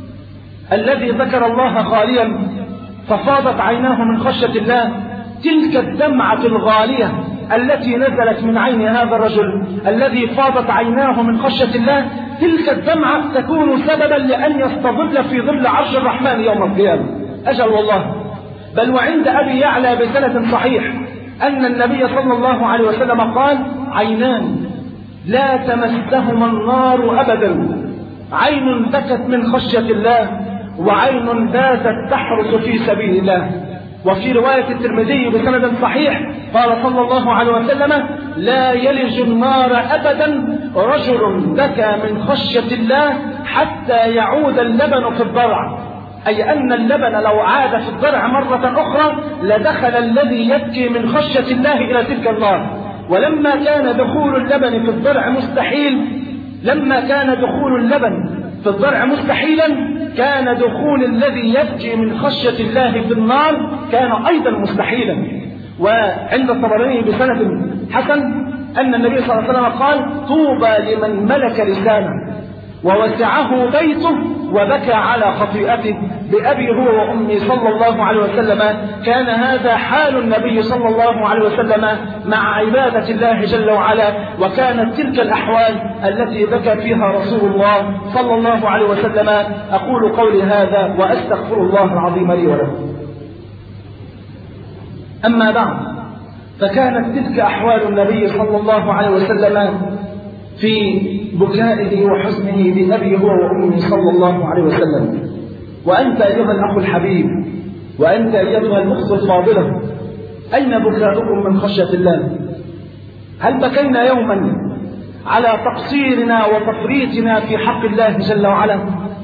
B: الذي ذكر الله خاليا ففاضت عيناه من خشية الله، تلك الدمعة الغالية التي نزلت من عين هذا الرجل الذي فاضت عيناه من خشية الله، تلك الدمعة تكون سببا لأن يستظل في ظل عرش الرحمن يوم القيامة. أجل والله. بل وعند أبي يعلى بسند صحيح أن النبي صلى الله عليه وسلم قال: عينان لا تمسهما النار أبدا، عين بكت من خشية الله وعين باتت تحرس في سبيل الله. وفي رواية الترمذي بسند صحيح قال صلى الله عليه وسلم: لا يلج النار أبدا رجل بكى من خشية الله حتى يعود اللبن في الضرع، أي أن اللبن لو عاد في الضرع مرة أخرى لدخل الذي يبكي من خشية الله إلى تلك النار. ولما كان دخول اللبن في الضرع مستحيل لما كان دخول اللبن في الضرع مستحيلا كان دخول الذي يبكي من خشية الله في النار كان أيضا مستحيلا. وعند الطبراني بسند حسن أن النبي صلى الله عليه وسلم قال: طوبى لمن ملك لسانه ووسعه بيته وبكى على خطيئته بأبي هو وأمي صلى الله عليه وسلم. كان هذا حال النبي صلى الله عليه وسلم مع عبادة الله جل وعلا، وكانت تلك الأحوال التي بكى فيها رسول الله صلى الله عليه وسلم. أقول قولي هذا وأستغفر الله العظيم لي ولكم. أما بعد، فكانت تلك أحوال النبي صلى الله عليه وسلم في بكائه وحزنه بأبي هو وأمه صلى الله عليه وسلم. وأنت أيها الأخ الحبيب، وأنت أيتها الأخت الفاضلة، أين بكاؤكم من خشية الله؟ هل بكينا يوما على تقصيرنا وتفريطنا في حق الله جل وعلا؟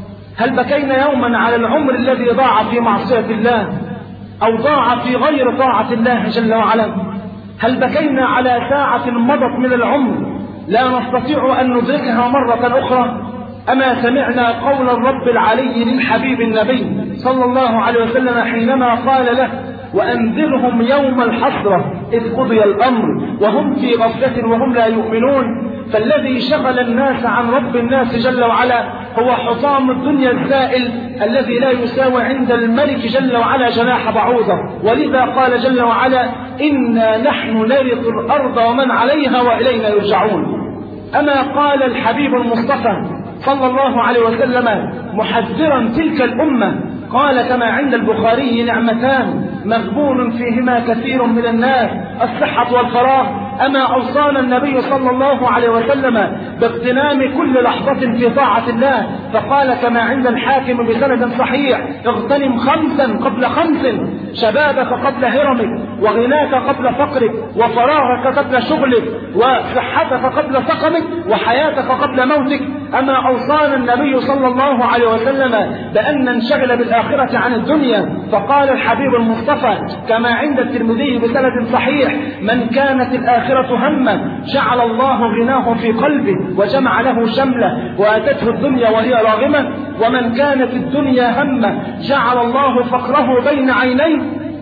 B: هل بكينا يوما على العمر الذي ضاع في معصية الله أو ضاع في غير طاعة الله جل وعلا؟ هل بكينا على ساعة مضت من العمر لا نستطيع أن ندركها مرة أخرى؟ أما سمعنا قول الرب العلي للحبيب النبي صلى الله عليه وسلم حينما قال له: وأنذرهم يوم الحسرة إذ قضي الأمر وهم في غفلة وهم لا يؤمنون. فالذي شغل الناس عن رب الناس جل وعلا هو حطام الدنيا الزائل الذي لا يساوي عند الملك جل وعلا جناح بعوضة. ولذا قال جل وعلا: إنا نحن نرث الأرض ومن عليها وإلينا يرجعون. أما قال الحبيب المصطفى صلى الله عليه وسلم محذرا تلك الأمة، قال كما عند البخاري: نعمتان مغبون فيهما كثير من الناس، الصحة والفراغ. أما أوصانا النبي صلى الله عليه وسلم باغتنام كل لحظة في طاعة الله، فقال كما عند الحاكم بسند صحيح: اغتنم خمسا قبل خمس، شبابك قبل هرمك، وغناك قبل فقرك، وفراغك قبل شغلك، وصحتك قبل سقمك، وحياتك قبل موتك. أما أوصانا النبي صلى الله عليه وسلم بأن ننشغل بالآخرة عن الدنيا، فقال الحبيب المصطفى كما عند الترمذي بسند صحيح: من كانت الآخرة همه جعل الله غناه في قلبه وجمع له شمله وأتته الدنيا وهي راغمة، ومن كانت الدنيا همه جعل الله فقره بين عينيه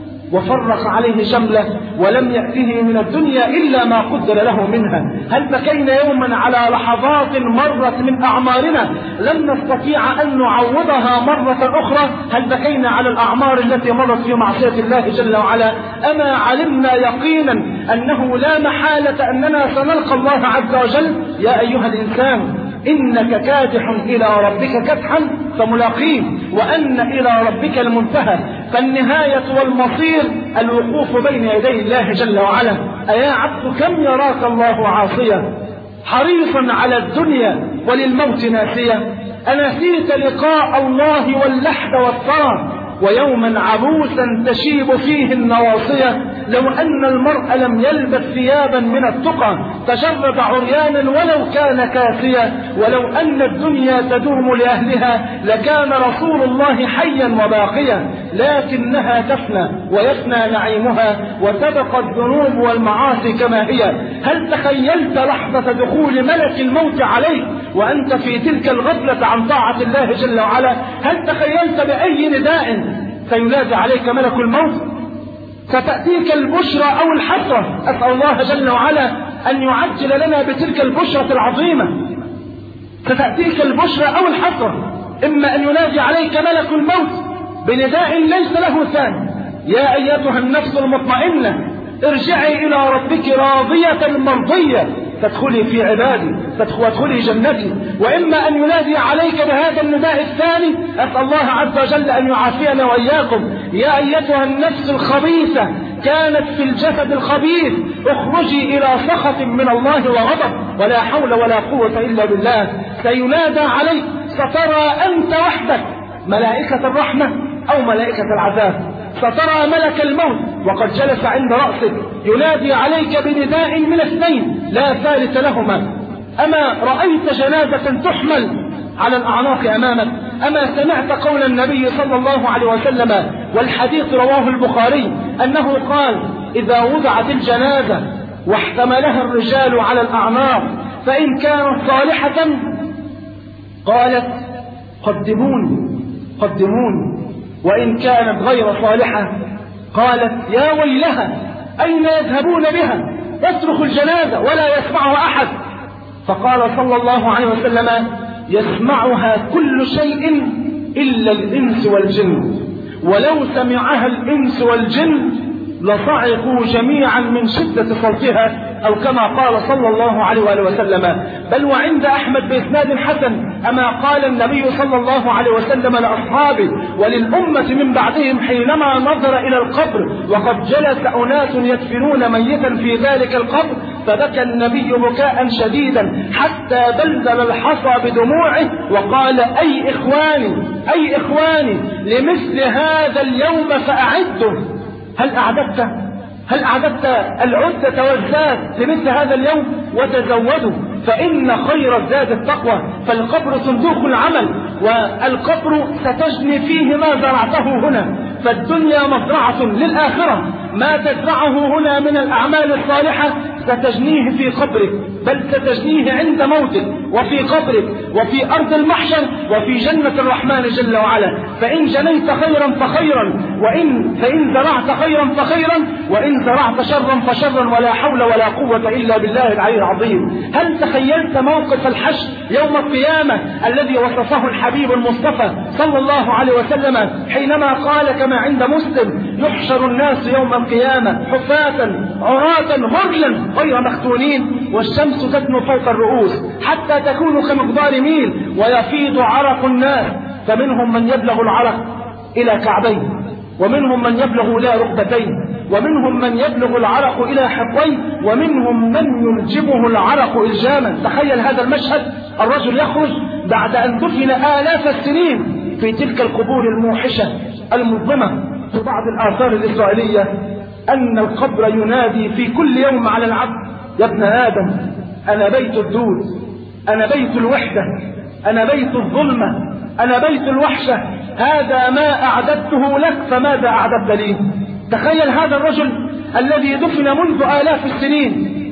B: وفرق عليه شمله ولم يأته من الدنيا إلا ما قدر له منها. هل بكينا يوما على لحظات مرت من أعمارنا لم نستطيع أن نعوضها مرة أخرى؟ هل بكينا على الأعمار التي مرت في معصية الله جل وعلا؟ أما علمنا يقينا أنه لا محالة أننا سنلقى الله عز وجل؟ يا أيها الإنسان إنك كادح إلى ربك كدحا فملاقيه، وأن إلى ربك المنتهى، فالنهاية والمصير الوقوف بين يدي الله جل وعلا. أيا عبد كم يراك الله عاصيا حريصا على الدنيا وللموت ناسيا؟ أنسيت لقاء الله واللحد والثرى ويوما عبوسا تشيب فيه النواصية؟ لو أن المرء لم يلبس ثيابا من التقى تجرد عريانا ولو كان كاسيا. ولو أن الدنيا تدوم لأهلها لكان رسول الله حيا وباقيا، لكنها تفنى ويفنى نعيمها وتبقى الذنوب والمعاصي كما هي. هل تخيلت لحظة دخول ملك الموت عليك وأنت في تلك الغفلة عن طاعة الله جل وعلا؟ هل تخيلت بأي نداء سينادي عليك ملك الموت؟ ستأتيك البشرى أو الحسرة. أسأل الله جل وعلا أن يعجل لنا بتلك البشرة العظيمة. ستأتيك البشرى أو الحسرة، إما أن ينادي عليك ملك الموت بنداء ليس له ثاني: يا أيتها النفس المطمئنة ارجعي إلى ربك راضية مرضية تدخلي في عبادي وادخلي جنتي. وإما أن ينادي عليك بهذا النداء الثاني، أسأل الله عز وجل أن يعافينا وإياكم: يا أيتها النفس الخبيثة كانت في الجسد الخبيث اخرجي إلى سخط من الله وغضب ولا حول ولا قوة إلا بالله. سينادى عليك، سترى أنت وحدك ملائكة الرحمة أو ملائكة العذاب، سترى ملك الموت وقد جلس عند رأسك ينادي عليك بنداء من اثنين لا ثالث لهما. أما رأيت جنازة تحمل على الأعناق أمامك؟ أما سمعت قول النبي صلى الله عليه وسلم والحديث رواه البخاري أنه قال: إذا وضعت الجنازة واحتملها الرجال على الأعناق فإن كانت صالحة قالت قدموني قدموني، وإن كانت غير صالحة قالت يا ويلها أين يذهبون بها؟ يصرخ الجنازة ولا يسمعها أحد. فقال صلى الله عليه وسلم: يسمعها كل شيء إلا الإنس والجن، ولو سمعها الإنس والجن لصعقوا جميعا من شدة صوتها، أو كما قال صلى الله عليه وآله وسلم. بل وعند أحمد بإسناد حسن أما قال النبي صلى الله عليه وسلم لأصحابه وللأمة من بعدهم حينما نظر إلى القبر وقد جلس أناس يدفنون ميتا في ذلك القبر، فبكى النبي بكاء شديدا حتى بلل الحصى بدموعه وقال: أي إخواني أي إخواني لمثل هذا اليوم فأعدوا. هل أعددت هل أعددت العدة والزاد لمثل هذا اليوم؟ وتزودوا فإن خير الزاد التقوى. فالقبر صندوق العمل، والقبر ستجني فيه ما زرعته هنا، فالدنيا مزرعة للآخرة. ما تزرعه هنا من الأعمال الصالحة ستجنيه في قبرك، بل ستجنيه عند موتك وفي قبرك وفي أرض المحشر وفي جنة الرحمن جل وعلا. فإن جنيت خيرا فخيرا، وإن فإن زرعت خيرا فخيرا، وإن زرعت شرا فشرا، ولا حول ولا قوة إلا بالله العلي العظيم. هل تخيلت موقف الحشر يوم القيامة الذي وصفه الحبيب المصطفى صلى الله عليه وسلم حينما قال كما عند مسلم: يحشر الناس يوم القيامة حفاة عراة غرلا غير مختونين، والشمس تدنو فوق الرؤوس حتى تكون كمقدار ميل، ويفيض عرق الناس، فمنهم من يبلغ العرق إلى كعبين، ومنهم من يبلغ إلى ركبتين، ومنهم من يبلغ العرق إلى حقوين، ومنهم من يلجمه العرق إلجاما. تخيل هذا المشهد، الرجل يخرج بعد أن دفن آلاف السنين في تلك القبور الموحشة المظلمة. في بعض الآثار الإسرائيلية أن القبر ينادي في كل يوم على العبد: يا ابن آدم أنا بيت الدود، أنا بيت الوحدة، أنا بيت الظلمة، أنا بيت الوحشة، هذا ما أعددته لك فماذا أعددت لي؟ تخيل هذا الرجل الذي دفن منذ آلاف السنين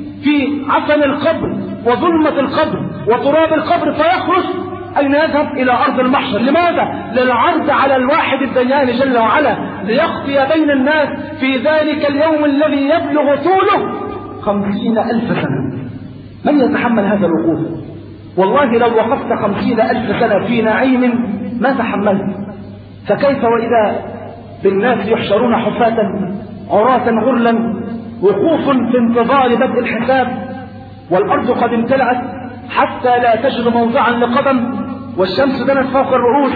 B: في عفن القبر وظلمة القبر وتراب القبر، فيخرج أين يذهب؟ إلى أرض المحشر. لماذا؟ للعرض على الواحد الديان جل وعلا، ليقضي بين الناس في ذلك اليوم الذي يبلغ طوله خمسين ألف سنة. من يتحمل هذا الوقوف؟ والله لو وقفت خمسين ألف سنة في نعيم ما تحملت، فكيف وإذا بالناس يحشرون حفاة عراة غرلا، وقوف في انتظار بدء الحساب، والأرض قد امتلأت حتى لا تجد موضعا لقدم، والشمس دنت فوق الرؤوس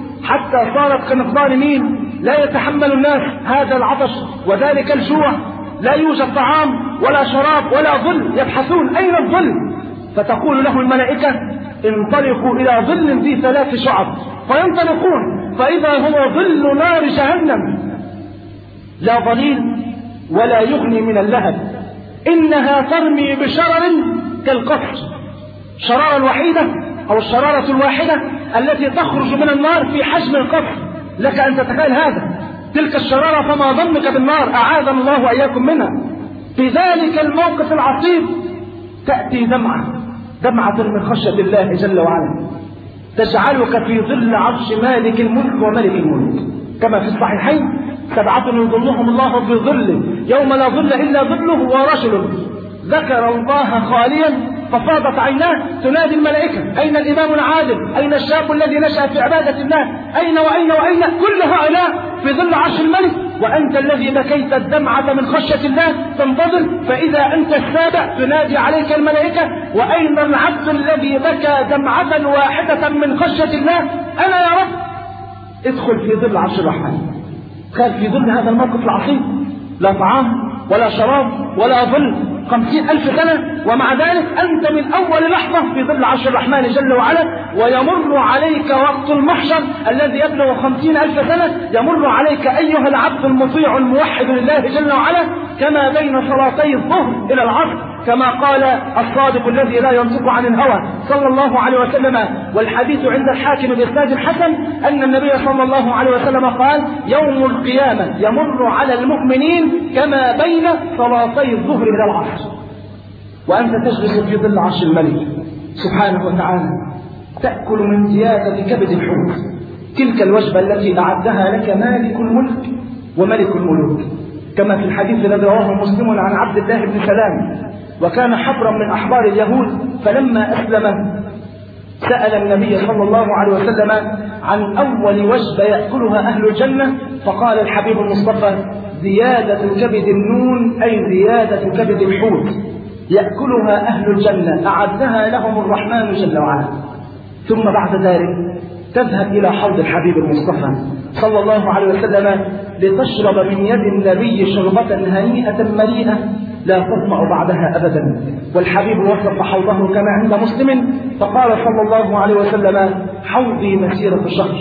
B: حتى صارت كمقدار ميل. لا يتحمل الناس هذا العطش وذلك الجوع، لا يوجد طعام ولا شراب ولا ظل، يبحثون أين الظل؟ فتقول له الملائكة: انطلقوا إلى ظل ذي ثلاث شعب، فينطلقون فإذا هو ظل نار جهنم، لا ظليل ولا يغني من اللهب، إنها ترمي بشرر كالقصر. الشرارة الوحيدة أو الشرارة الواحدة التي تخرج من النار في حجم القصر، لك أن تتخيل هذا، تلك الشرارة، فما ظنك بالنار؟ أعاذنا الله وإياكم منها. في ذلك الموقف العصيب تأتي دمعة دمعة من خشية الله جل وعلا تجعلك في ظل عرش مالك الملك وملك الملك، كما في الصحيحين: سبعة يظلهم الله في ظله يوم لا ظل إلا ظله، ورجل ذكر الله خاليا ففاضت عيناه. تنادي الملائكة: أين الإمام العادل؟ أين الشاب الذي نشأ في عبادة الله؟ أين وأين وأين؟ كل هؤلاء في ظل عرش الملك، وأنت الذي بكيت الدمعة من خشية الله تنتظر، فإذا أنت السابع تنادي عليك الملائكة: وأين العبد الذي بكى دمعة واحدة من خشية الله؟ أنا يا رب. ادخل في ظل عرش الرحمن. كان في ظل هذا الموقف العصيب لا طعام ولا شراب ولا ظل خمسين ألف سنة، ومع ذلك أنت من أول لحظة في ظل عرش الرحمن جل وعلا. ويمر عليك وقت المحشر الذي يبلغ خمسين ألف سنة، يمر عليك أيها العبد المطيع الموحد لله جل وعلا كما بين صلاتي الظهر إلى العصر، كما قال الصادق الذي لا ينطق عن الهوى صلى الله عليه وسلم. والحديث عند الحاكم بإسناد حسن أن النبي صلى الله عليه وسلم قال: يوم القيامة يمر على المؤمنين كما بين صلاتي الظهر إلى العصر، وأنت تجلس في ظل عرش الملك سبحانه وتعالى تأكل من زيادة كبد الحوت تلك الوجبة التي أعدها لك مالك الملك وملك الملوك، كما في الحديث الذي رواه مسلم عن عبد الله بن سلام، وكان حبرا من أحبار اليهود، فلما أسلم سأل النبي صلى الله عليه وسلم عن أول وجبة يأكلها أهل الجنة، فقال الحبيب المصطفى: زيادة كبد النون، أي زيادة كبد الحوت يأكلها أهل الجنة أعدها لهم الرحمن جل وعلا. ثم بعد ذلك تذهب إلى حوض الحبيب المصطفى صلى الله عليه وسلم لتشرب من يد النبي شربة هنيئة مريئة لا تظمأ بعدها أبدا. والحبيب وصف حوضه كما عند مسلم فقال صلى الله عليه وسلم: حوضي مسيرة شهر،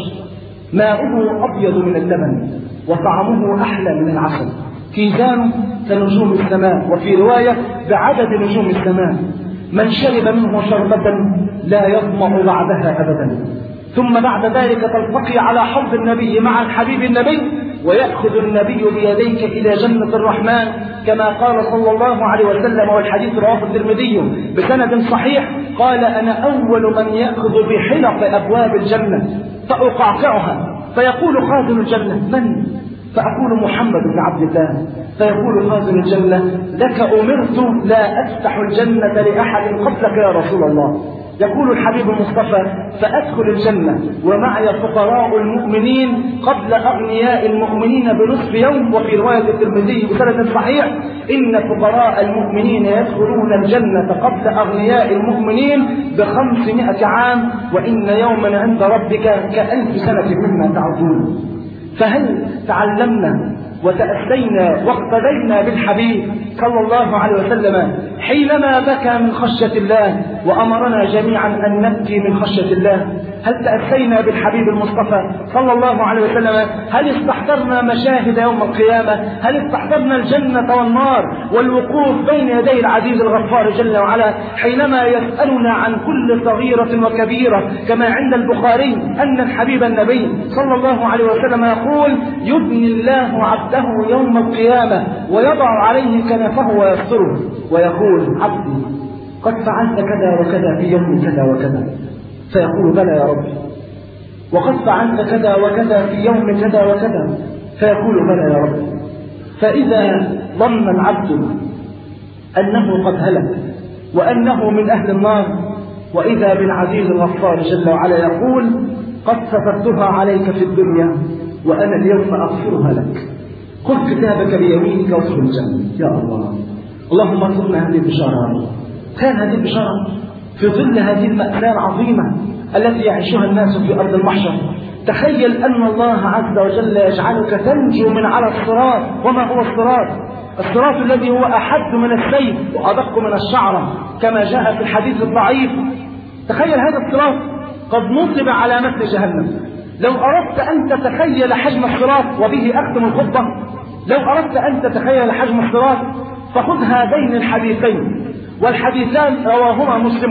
B: ماؤه أبيض من اللبن وطعمه أحلى من العسل، كيزانه كنجوم السماء، وفي رواية بعدد نجوم السماء، من شرب منه شربة لا يظمأ بعدها أبدا. ثم بعد ذلك تلتقي على حوض النبي مع الحبيب النبي، ويأخذ النبي بيديك إلى جنة الرحمن كما قال صلى الله عليه وسلم، والحديث رواه الترمذي بسند صحيح، قال: أنا أول من يأخذ بحلق أبواب الجنة فأقعقعها، فيقول خازن الجنة: من؟ فأقول: محمد بن عبد الله. فيقول خازن الجنة: لك أمرت لا أفتح الجنة لأحد قبلك يا رسول الله. يقول الحبيب المصطفى: فأدخل الجنة ومعي فقراء المؤمنين قبل أغنياء المؤمنين بنصف يوم، وفي رواية الترمذي بسند صحيح: إن فقراء المؤمنين يدخلون الجنة قبل أغنياء المؤمنين بخمسمائة عام، وإن يوما عند ربك كألف سنة مما تعدون. فهل تعلمنا وتأسينا واقتدينا بالحبيب صلى الله عليه وسلم حينما بكى من خشية الله وأمرنا جميعا أن نبكي من خشية الله؟ هل تأسينا بالحبيب المصطفى صلى الله عليه وسلم؟ هل استحضرنا مشاهد يوم القيامة؟ هل استحضرنا الجنة والنار والوقوف بين يدي العزيز الغفار جل وعلا حينما يسألنا عن كل صغيرة وكبيرة، كما عند البخاري أن الحبيب النبي صلى الله عليه وسلم يقول: يدني الله عبده يوم القيامة ويضع عليه كنفه ويستره ويقول: عبدي قد فعلت كذا وكذا في يوم كذا وكذا، فيقول: بلى يا رب. وقد فعلت كذا وكذا في يوم كذا وكذا، فيقول: بلى يا رب. فإذا ظن العبد أنه قد هلك وأنه من أهل النار، وإذا بالعزيز الغفار جل وعلا يقول: قد سترتها عليك في الدنيا وأنا اليوم أغفرها لك، خذ كتابك بيمينك وادخل الجنة. يا الله، اللهم ارزقنا هذه البشارة. كان هذه البشارة في ظل هذه المأساة العظيمة التي يعيشها الناس في أرض المحشر. تخيل أن الله عز وجل يجعلك تنجو من على الصراط. وما هو الصراط؟ الصراط الذي هو أحد من السيف وأدق من الشعرة كما جاء في الحديث الضعيف. تخيل هذا الصراط قد نصب على مثل جهنم. لو أردت أن تتخيل حجم الصراط، وبه أختم الخطبة، لو أردت أن تتخيل حجم الصراط فخذ هذين الحديثين، والحديثان رواهما مسلم،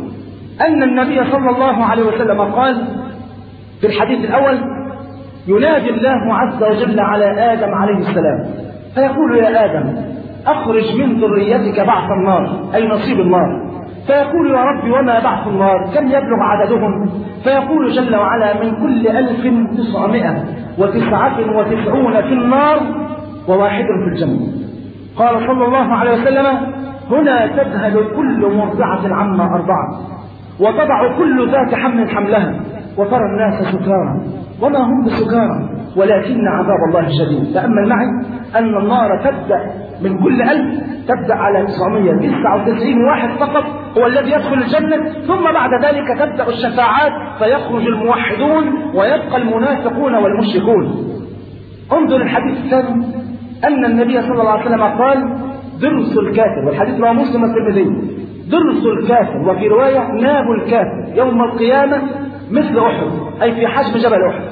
B: أن النبي صلى الله عليه وسلم قال في الحديث الأول: ينادي الله عز وجل على آدم عليه السلام فيقول: يا آدم أخرج من ذريتك بعث النار، أي نصيب النار. فيقول: يا رب وما بعث النار؟ كم يبلغ عددهم؟ فيقول جل وعلا: من كل ألف تسعمائة وتسعة وتسعون في النار وواحد في الجنة. قال صلى الله عليه وسلم: هنا تذهل كل مرضعة عما أرضعت وتضع كل ذات حمل حملها وترى الناس سكارى وما هم بسكارى ولكن عذاب الله شديد. تأمل معي أن النار تبدأ من كل ألف تبدأ على تسعمائة وتسعة وتسعين واحد فقط هو الذي يدخل الجنة، ثم بعد ذلك تبدأ الشفاعات فيخرج الموحدون ويبقى المنافقون والمشركون. انظر الحديث الثاني، أن النبي صلى الله عليه وسلم قال: درس الكافر، والحديث رواه مسلم الترمذي، درس الكافر، وفي رواية ناب الكافر يوم القيامة مثل أحد، أي في حجم جبل أحد،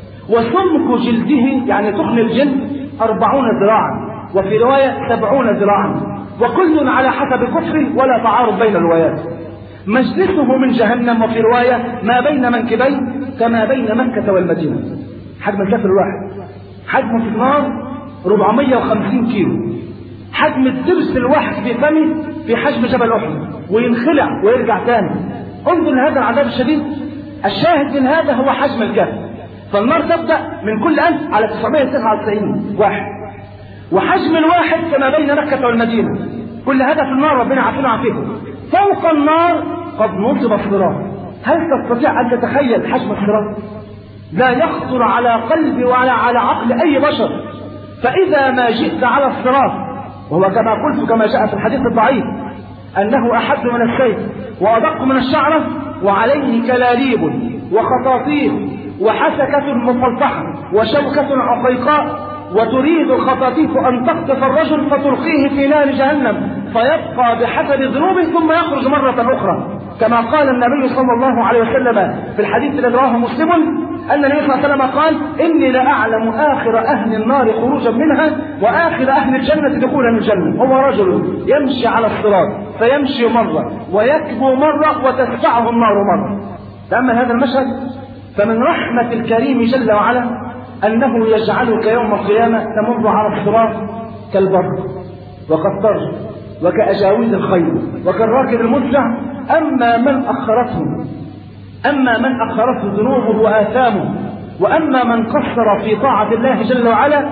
B: وسمك جلده يعني تخن الجلد أربعون ذراعا، وفي رواية سبعون ذراعا، وكل على حسب كفره ولا تعارض بين الروايات. مجلسه من جهنم، وفي رواية ما بين منكبيه كما بين مكة والمدينة. حجم الكافر الواحد حجمه في النار أربعمائة وخمسين كيلو، حجم الدرس الواحد في فمه في حجم جبل أحد، وينخلع ويرجع ثاني. انظر لهذا العذاب الشديد. الشاهد من هذا هو حجم الكافر. فالنار تبدأ من كل ألف على تسعمائة وتسعة وتسعين واحد، وحجم الواحد كما بين مكة والمدينة. كل هذا في النار، ربنا عافينا وعافيكم. فوق النار قد نصب الصراط، هل تستطيع أن تتخيل حجم الصراط؟ لا يخطر على قلب ولا على عقل أي بشر. فإذا ما جئت على الصراط، وهو كما قلت كما جاء في الحديث الضعيف أنه أحد من السيف وأدق من الشعرة، وعليه كلاليب وخطاطيف وحسكة مفلطحة وشوكة عقيقاء، وتريد الخطاطيف أن تخطف الرجل فتلقيه في نار جهنم فيبقى بحسب ذنوبه ثم يخرج مرة أخرى، كما قال النبي صلى الله عليه وسلم في الحديث الذي رواه مسلم أن النبي صلى الله عليه وسلم قال: إني لأعلم آخر أهل النار خروجا منها وآخر أهل الجنة دخولا الجنة. هو رجل يمشي على الصراط فيمشي مرة ويكبو مرة وتدفعه النار مرة. تأمل هذا المشهد. فمن رحمة الكريم جل وعلا أنه يجعلك يوم القيامة تمر على الصراط كالبر وكالطرج وكأجاويد الخيل وكالراكب المسرع. أما من أخرته أما من أخرته ذنوبه وآثامه، وأما من قصر في طاعة الله جل وعلا،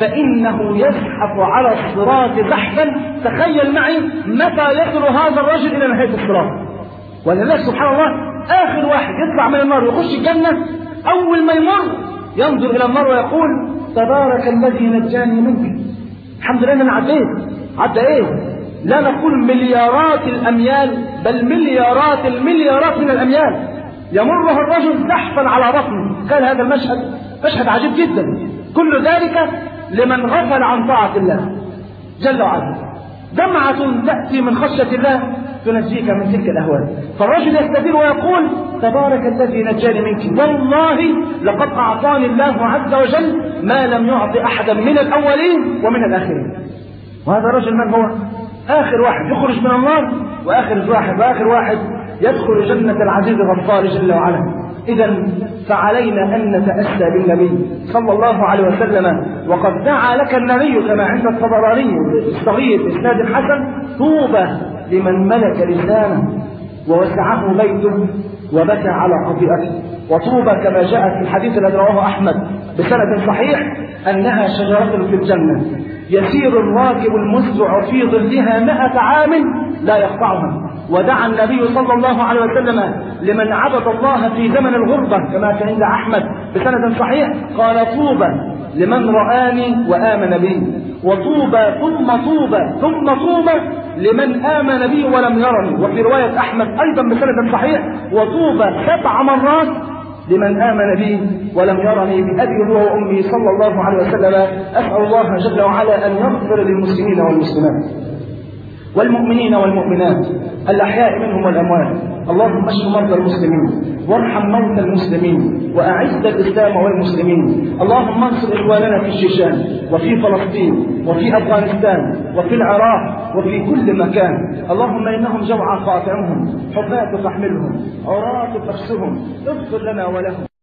B: فإنه يزحف على الصراط زحفا. تخيل معي متى يصل هذا الرجل إلى نهاية الصراط. ولله سبحان الله آخر واحد يطلع من النار ويخش الجنة، أول ما يمر ينظر إلى النار ويقول: تبارك الذي نجاني منك. الحمد لله أنا عديت. عدى إيه؟ لا نقول مليارات الأميال، بل مليارات المليارات من الأميال. يمره الرجل زحفا على بطنه. قال هذا المشهد مشهد عجيب جدا. كل ذلك لمن غفل عن طاعة الله جل وعلا. دمعة تأتي من خشية الله تنجيك من تلك الأهوال. فالرجل يستدير ويقول: تبارك الذي نجاني منك، والله لقد أعطاني الله عز وجل ما لم يعط أحدا من الأولين ومن الآخرين. وهذا الرجل من هو؟ آخر واحد يخرج من النار، وآخر واحد وآخر واحد يدخل جنة العزيز الغفار جل وعلا. إذا فعلينا أن نتأسى بالنبي صلى الله عليه وسلم. وقد دعا لك النبي كما عند الطبراني الصغير إسناد الحسن: طوبى لمن ملك لسانه ووسعه بيته وبكى على خطيئته. وطوبى كما جاء في الحديث الذي رواه أحمد بسند صحيح أنها شجرة في الجنة يسير الراكب المسرع في ظلها مئة عام لا يقطعها. ودعا النبي صلى الله عليه وسلم لمن عبد الله في زمن الغربة كما كان عند أحمد بسند صحيح قال: طوبى لمن رآني وآمن بي، وطوبى ثم طوبى ثم طوبى لمن آمن بي ولم يرني. وفي رواية أحمد أيضا بسند صحيح: وطوبى سبع مرات لمن آمن بي ولم يرني بأبي هو وأمي صلى الله عليه وسلم. أسأل الله جل وعلا أن يغفر للمسلمين والمسلمات والمؤمنين والمؤمنات الأحياء منهم والأموات. اللهم اشف مرضى المسلمين وارحم موتى المسلمين وأعز الإسلام والمسلمين. اللهم انصر إخواننا في الشيشان وفي فلسطين وفي أفغانستان وفي العراق وفي كل مكان. اللهم إنهم جوعى فاطعمهم، حفاة فاحملهم، عراة فاكسهم، اغفر لنا ولهم.